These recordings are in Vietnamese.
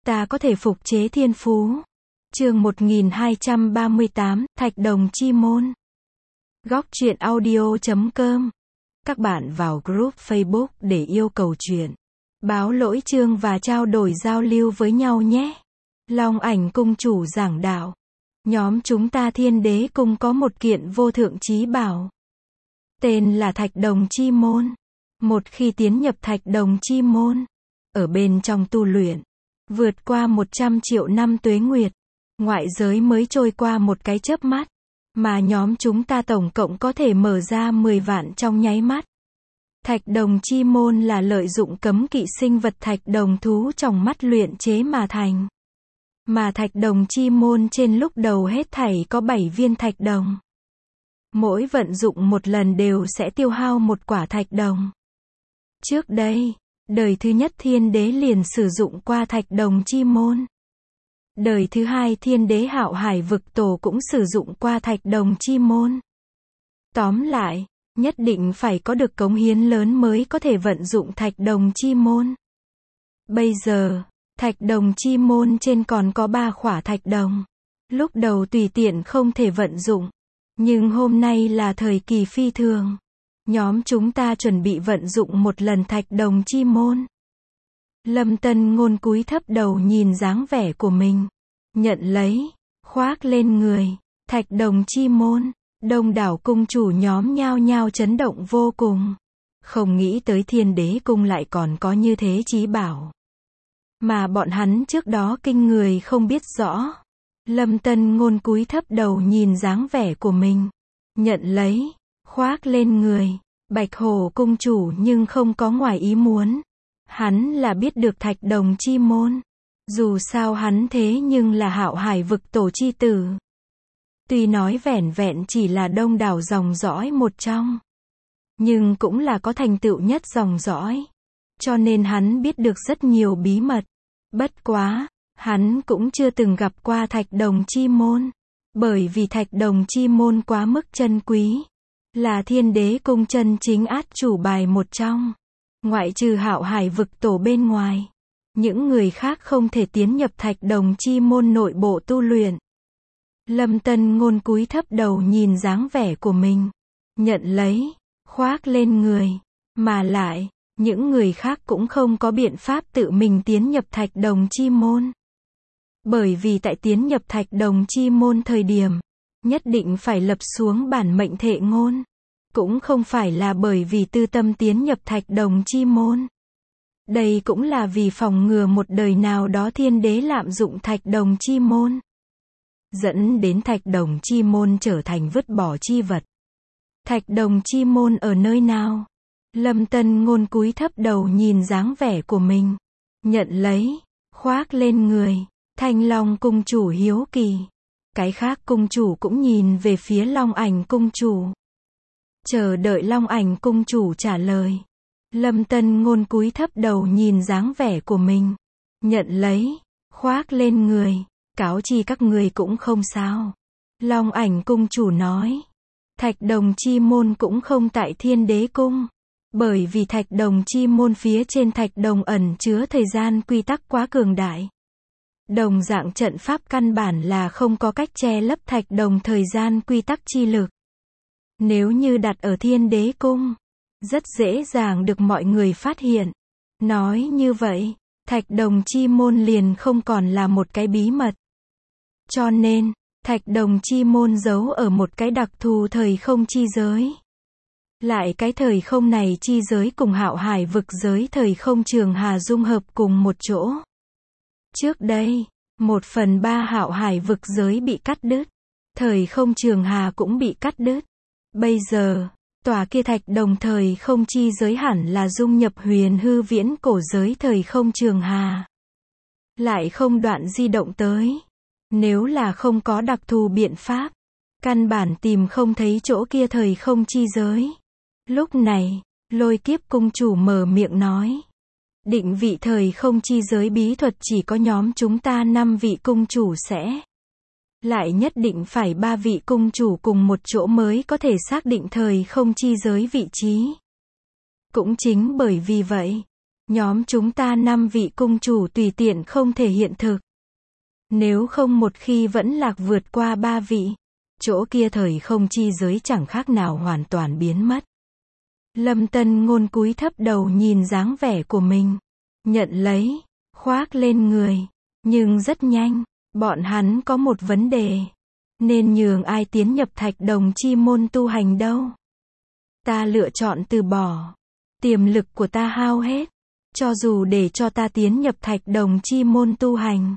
ta có thể phục chế thiên phú. Chương 1238, Thạch Đồng Chi Môn. Góc truyện audio.com. Các bạn vào group Facebook để yêu cầu truyện, báo lỗi chương và trao đổi giao lưu với nhau nhé. Long Ảnh cung chủ giảng đạo. Nhóm chúng ta Thiên Đế cung có một kiện vô thượng chí bảo. Tên là Thạch Đồng Chi Môn. Một khi tiến nhập Thạch Đồng Chi Môn, ở bên trong tu luyện, vượt qua 100 triệu năm tuế nguyệt, ngoại giới mới trôi qua một cái chớp mắt, mà nhóm chúng ta tổng cộng có thể mở ra 10 vạn trong nháy mắt. Thạch Đồng Chi Môn là lợi dụng cấm kỵ sinh vật thạch đồng thú trong mắt luyện chế mà thành. Mà Thạch Đồng Chi Môn trên lúc đầu hết thảy có 7 viên thạch đồng. Mỗi vận dụng một lần đều sẽ tiêu hao một quả thạch đồng. Trước đây, đời thứ nhất Thiên Đế liền sử dụng qua Thạch Đồng Chi Môn. Đời thứ hai Thiên Đế Hạo Hải Vực Tổ cũng sử dụng qua Thạch Đồng Chi Môn. Tóm lại, nhất định phải có được cống hiến lớn mới có thể vận dụng Thạch Đồng Chi Môn. Bây giờ, Thạch Đồng Chi Môn trên còn có 3 khỏa thạch đồng. Lúc đầu tùy tiện không thể vận dụng, nhưng hôm nay là thời kỳ phi thường. Nhóm chúng ta chuẩn bị vận dụng một lần Thạch Đồng Chi Môn. Lâm Tân Ngôn cúi thấp đầu nhìn dáng vẻ của mình, nhận lấy, khoác lên người, Thạch Đồng Chi Môn. Đông đảo cung chủ nhóm nhao nhao chấn động vô cùng. Không nghĩ tới Thiên Đế cung lại còn có như thế chí bảo. Mà bọn hắn trước đó kinh người không biết rõ. Lâm Tân Ngôn cúi thấp đầu nhìn dáng vẻ của mình, nhận lấy, khoác lên người, Bạch Hổ cung chủ nhưng không có ngoài ý muốn. Hắn là biết được Thạch Đồng Chi Môn. Dù sao hắn thế nhưng là Hạo Hải Vực Tổ chi tử. Tuy nói vẻn vẹn chỉ là đông đảo dòng dõi một trong, nhưng cũng là có thành tựu nhất dòng dõi. Cho nên hắn biết được rất nhiều bí mật. Bất quá, hắn cũng chưa từng gặp qua Thạch Đồng Chi Môn. Bởi vì Thạch Đồng Chi Môn quá mức chân quý. Là Thiên Đế cung chân chính át chủ bài một trong. Ngoại trừ Hạo Hải Vực Tổ bên ngoài, những người khác không thể tiến nhập Thạch Đồng Chi Môn nội bộ tu luyện. Lâm Tân Ngôn cúi thấp đầu nhìn dáng vẻ của mình, nhận lấy, khoác lên người. Mà lại, những người khác cũng không có biện pháp tự mình tiến nhập Thạch Đồng Chi Môn. Bởi vì tại tiến nhập Thạch Đồng Chi Môn thời điểm, nhất định phải lập xuống bản mệnh thệ ngôn. Cũng không phải là bởi vì tư tâm tiến nhập Thạch Đồng Chi Môn. Đây cũng là vì phòng ngừa một đời nào đó Thiên Đế lạm dụng Thạch Đồng Chi Môn, dẫn đến Thạch Đồng Chi Môn trở thành vứt bỏ chi vật. Thạch Đồng Chi Môn ở nơi nào? Lâm Tân Ngôn cúi thấp đầu nhìn dáng vẻ của mình, nhận lấy, khoác lên người. Thanh Long cung chủ hiếu kỳ. Cái khác cung chủ cũng nhìn về phía Long Ảnh cung chủ, chờ đợi Long Ảnh cung chủ trả lời. Lâm Tân Ngôn cúi thấp đầu nhìn dáng vẻ của mình, nhận lấy, khoác lên người. Cáo chi các người cũng không sao. Long Ảnh cung chủ nói. Thạch Đồng Chi Môn cũng không tại Thiên Đế cung. Bởi vì Thạch Đồng Chi Môn phía trên thạch đồng ẩn chứa thời gian quy tắc quá cường đại. Đồng dạng trận pháp căn bản là không có cách che lấp thạch đồng thời gian quy tắc chi lực. Nếu như đặt ở Thiên Đế cung, rất dễ dàng được mọi người phát hiện. Nói như vậy, Thạch Đồng Chi Môn liền không còn là một cái bí mật. Cho nên, Thạch Đồng Chi Môn giấu ở một cái đặc thù thời không chi giới. Lại cái thời không này chi giới cùng Hạo Hải Vực giới thời không Trường Hà dung hợp cùng một chỗ. Trước đây, 1/3 Hạo Hải Vực giới bị cắt đứt. Thời không Trường Hà cũng bị cắt đứt. Bây giờ, tòa kia thạch đồng thời không chi giới hẳn là dung nhập huyền hư viễn cổ giới thời không Trường Hà. Lại không đoạn di động tới. Nếu là không có đặc thù biện pháp, căn bản tìm không thấy chỗ kia thời không chi giới. Lúc này, Lôi Kiếp cung chủ mở miệng nói. Định vị thời không chi giới bí thuật chỉ có nhóm chúng ta 5 vị cung chủ sẽ. Lại nhất định phải 3 vị cung chủ cùng một chỗ mới có thể xác định thời không chi giới vị trí. Cũng chính bởi vì vậy, Nhóm chúng ta 5 vị cung chủ tùy tiện không thể hiện thực. Nếu không một khi vẫn lạc vượt qua 3 vị, chỗ kia thời không chi giới chẳng khác nào hoàn toàn biến mất. Lâm Tân Ngôn cúi thấp đầu nhìn dáng vẻ của mình, nhận lấy, khoác lên người, nhưng rất nhanh, bọn hắn có một vấn đề, nên nhường ai tiến nhập Thạch Đồng Chi môn tu hành đâu. Ta lựa chọn từ bỏ, tiềm lực của ta hao hết, cho dù để cho ta tiến nhập Thạch Đồng Chi môn tu hành,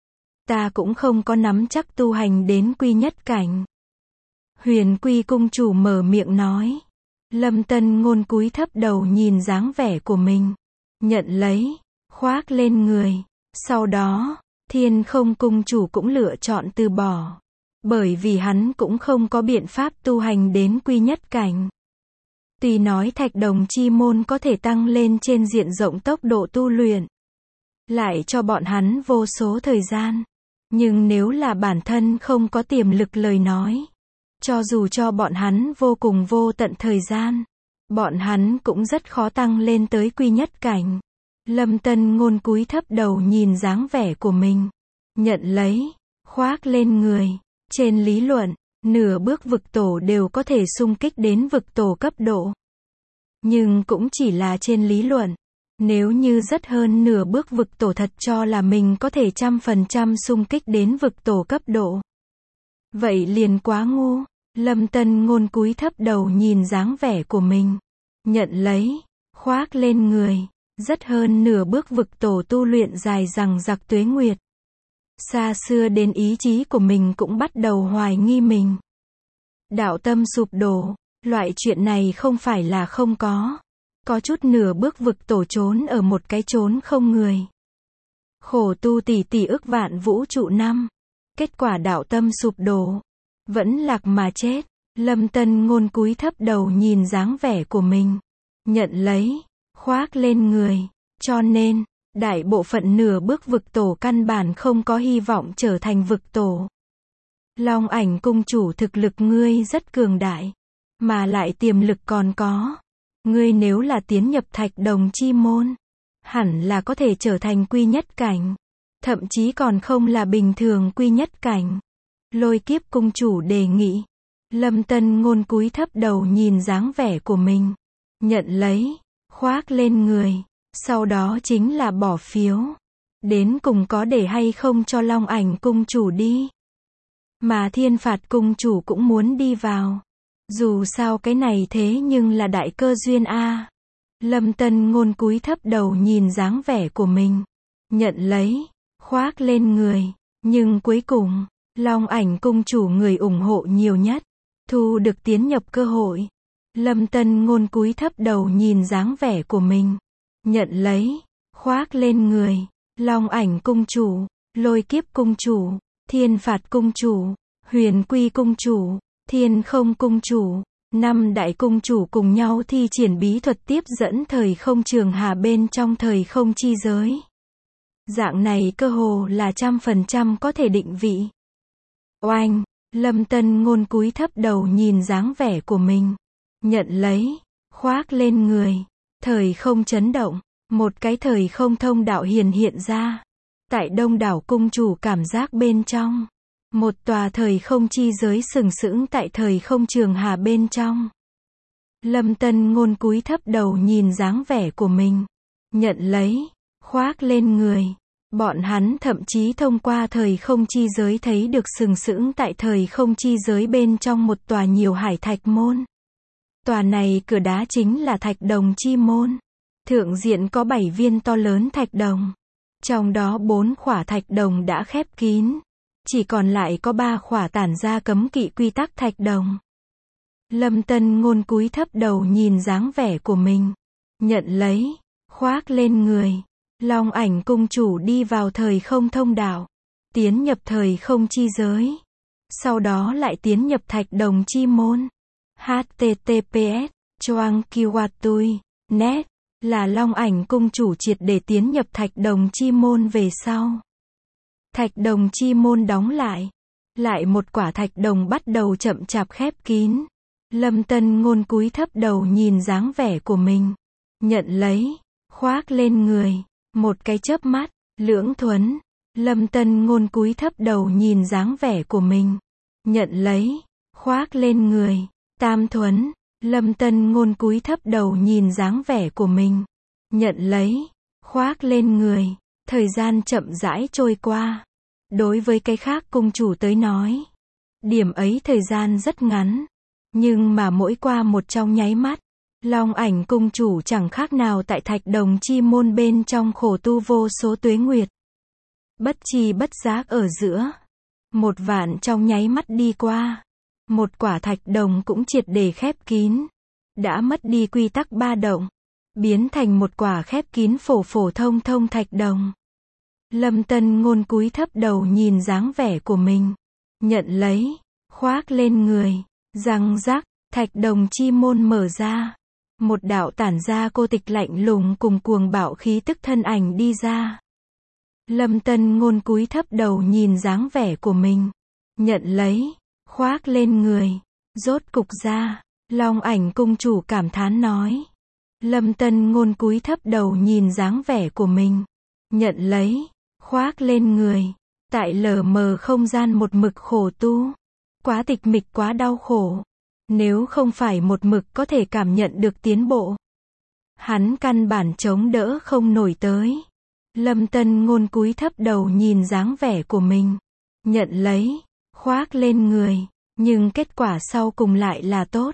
ta cũng không có nắm chắc tu hành đến quy nhất cảnh. Huyền Quy cung chủ mở miệng nói. Lâm Tân Ngôn cúi thấp đầu nhìn dáng vẻ của mình, nhận lấy, khoác lên người. Sau đó, Thiên Không cung chủ cũng lựa chọn từ bỏ, bởi vì hắn cũng không có biện pháp tu hành đến quy nhất cảnh. Tuy nói Thạch Đồng Chi môn có thể tăng lên trên diện rộng tốc độ tu luyện, lại cho bọn hắn vô số thời gian, nhưng nếu là bản thân không có tiềm lực lời nói, cho dù cho bọn hắn vô cùng vô tận thời gian, bọn hắn cũng rất khó tăng lên tới quy nhất cảnh. Lâm Tân Ngôn cúi thấp đầu nhìn dáng vẻ của mình, nhận lấy, khoác lên người. Trên lý luận, nửa bước vực tổ đều có thể xung kích đến vực tổ cấp độ. Nhưng cũng chỉ là trên lý luận. Nếu như rất hơn nửa bước vực tổ thật cho là mình có thể 100% xung kích đến vực tổ cấp độ, vậy liền quá ngu. Lâm Tân Ngôn cúi thấp đầu nhìn dáng vẻ của mình, nhận lấy, khoác lên người. Rất hơn nửa bước vực tổ tu luyện dài dằng dặc tuế nguyệt. Xa xưa đến ý chí của mình cũng bắt đầu hoài nghi mình. Đạo tâm sụp đổ, loại chuyện này không phải là không có. Có chút nửa bước vực tổ trốn ở một cái chốn không người. Khổ tu tỷ tỷ ức vạn vũ trụ năm. Kết quả đạo tâm sụp đổ, vẫn lạc mà chết. Lâm Tân Ngôn cúi thấp đầu nhìn dáng vẻ của mình, nhận lấy, khoác lên người. Cho nên, đại bộ phận nửa bước vực tổ căn bản không có hy vọng trở thành vực tổ. Long Ảnh cung chủ thực lực ngươi rất cường đại, mà lại tiềm lực còn có. Ngươi nếu là tiến nhập Thạch Đồng Chi môn, hẳn là có thể trở thành quy nhất cảnh, thậm chí còn không là bình thường quy nhất cảnh. Lôi Kiếp cung chủ đề nghị. Lâm Tân Ngôn cúi thấp đầu nhìn dáng vẻ của mình, nhận lấy, khoác lên người. Sau đó chính là bỏ phiếu. Đến cùng có để hay không cho Long Ảnh cung chủ đi. Mà Thiên Phạt cung chủ cũng muốn đi vào. Dù sao cái này thế nhưng là đại cơ duyên a. Lâm Tân Ngôn cúi thấp đầu nhìn dáng vẻ của mình, nhận lấy, khoác lên người. Nhưng cuối cùng, Long Ảnh cung chủ người ủng hộ nhiều nhất, thu được tiến nhập cơ hội. Lâm Tân Ngôn cúi thấp đầu nhìn dáng vẻ của mình, nhận lấy, khoác lên người. Long Ảnh cung chủ, Lôi Kiếp cung chủ, Thiên Phạt cung chủ, Huyền Quy cung chủ, Thiên Không cung chủ, 5 đại cung chủ cùng nhau thi triển bí thuật tiếp dẫn thời không trường hà bên trong thời không chi giới. Dạng này cơ hồ là 100% có thể định vị. Oanh, Lâm Tân Ngôn cúi thấp đầu nhìn dáng vẻ của mình, nhận lấy, khoác lên người. Thời không chấn động, một cái thời không thông đạo hiện ra. Tại đông đảo cung chủ cảm giác bên trong, một tòa thời không chi giới sừng sững tại thời không trường hà bên trong. Lâm Tân Ngôn cúi thấp đầu nhìn dáng vẻ của mình, nhận lấy, khoác lên người. Bọn hắn thậm chí thông qua thời không chi giới thấy được sừng sững tại thời không chi giới bên trong một tòa nhiều hải thạch môn. Tòa này cửa đá chính là Thạch Đồng Chi môn. Thượng diện có 7 viên to lớn thạch đồng. Trong đó 4 khỏa thạch đồng đã khép kín. Chỉ còn lại có 3 khỏa tản ra cấm kỵ quy tắc thạch đồng. Lâm Tân Ngôn cúi thấp đầu nhìn dáng vẻ của mình, nhận lấy, khoác lên người. Long Ảnh cung chủ đi vào thời không thông đạo, tiến nhập thời không chi giới. Sau đó lại tiến nhập Thạch Đồng Chi môn. https://choangkiwatui.net là Long Ảnh cung chủ triệt để tiến nhập Thạch Đồng Chi môn về sau. Thạch Đồng Chi môn đóng lại. Lại một quả thạch đồng bắt đầu chậm chạp khép kín. Lâm Tân Ngôn cúi thấp đầu nhìn dáng vẻ của mình, nhận lấy, khoác lên người. Một cái chớp mắt, Lưỡng Thuấn, Lâm Tân Ngôn cúi thấp đầu nhìn dáng vẻ của mình. Nhận lấy, khoác lên người. Tam Thuấn, Lâm Tân Ngôn cúi thấp đầu nhìn dáng vẻ của mình. Nhận lấy, khoác lên người. Thời gian chậm rãi trôi qua. Đối với cái khác cung chủ tới nói, điểm ấy thời gian rất ngắn. Nhưng mà mỗi qua một trong nháy mắt, Long Ảnh cung chủ chẳng khác nào tại Thạch Đồng Chi Môn bên trong khổ tu vô số tuế nguyệt. Bất chi bất giác ở giữa, 1.000.000 trong nháy mắt đi qua. Một quả thạch đồng cũng triệt để khép kín. Đã mất đi quy tắc ba động, biến thành một quả khép kín phổ phổ thông thông thạch đồng. Lâm Tân Ngôn cúi thấp đầu nhìn dáng vẻ của mình. Nhận lấy, khoác lên người. Răng rắc, thạch đồng chi môn mở ra. Một đạo tản ra cô tịch lạnh lùng cùng cuồng bạo khí tức thân ảnh đi ra. Lâm Tân Ngôn cúi thấp đầu nhìn dáng vẻ của mình. Nhận lấy, khoác lên người. Rốt cục ra, Long Ảnh cung chủ cảm thán nói. Lâm Tân Ngôn cúi thấp đầu nhìn dáng vẻ của mình. Nhận lấy, khoác lên người. Tại lờ mờ không gian một mực khổ tu. Quá tịch mịch quá đau khổ. Nếu không phải một mực có thể cảm nhận được tiến bộ, hắn căn bản chống đỡ không nổi tới. Lâm Tân Ngôn cúi thấp đầu nhìn dáng vẻ của mình. Nhận lấy, khoác lên người. Nhưng kết quả sau cùng lại là tốt.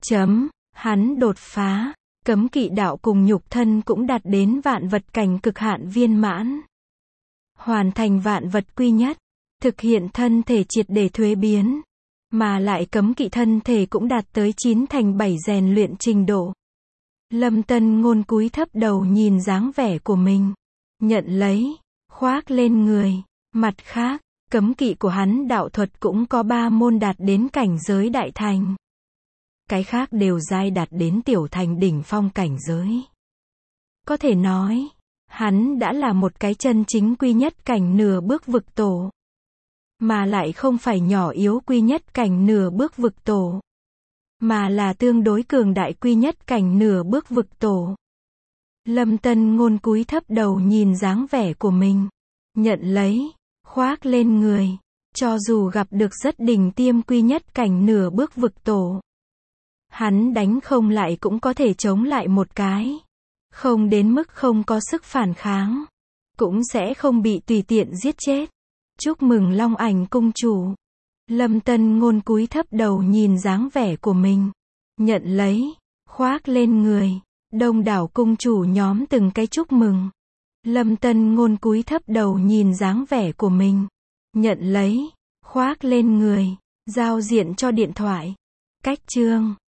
Hắn đột phá. Cấm kỵ đạo cùng nhục thân cũng đạt đến vạn vật cảnh cực hạn viên mãn. Hoàn thành vạn vật quy nhất. Thực hiện thân thể triệt để thuế biến. Mà lại cấm kỵ thân thể cũng đạt tới 9 thành 7 rèn luyện trình độ. Lâm Tân Ngôn cúi thấp đầu nhìn dáng vẻ của mình. Nhận lấy, khoác lên người. Mặt khác, cấm kỵ của hắn đạo thuật cũng có 3 môn đạt đến cảnh giới đại thành. Cái khác đều giai đạt đến tiểu thành đỉnh phong cảnh giới. Có thể nói, hắn đã là một cái chân chính quy nhất cảnh nửa bước vực tổ. Mà lại không phải nhỏ yếu quy nhất cảnh nửa bước vực tổ. Mà là tương đối cường đại quy nhất cảnh nửa bước vực tổ. Lâm Tân Ngôn cúi thấp đầu nhìn dáng vẻ của mình. Nhận lấy, khoác lên người. Cho dù gặp được rất đỉnh tiêm quy nhất cảnh nửa bước vực tổ, hắn đánh không lại cũng có thể chống lại một cái. Không đến mức không có sức phản kháng. Cũng sẽ không bị tùy tiện giết chết. Chúc mừng Long Ảnh cung chủ. Lâm Tân Ngôn cúi thấp đầu nhìn dáng vẻ của mình. Nhận lấy, khoác lên người. Đông đảo cung chủ nhóm từng cái chúc mừng. Lâm Tân Ngôn cúi thấp đầu nhìn dáng vẻ của mình. Nhận lấy, khoác lên người. Giao diện cho điện thoại. Cách chương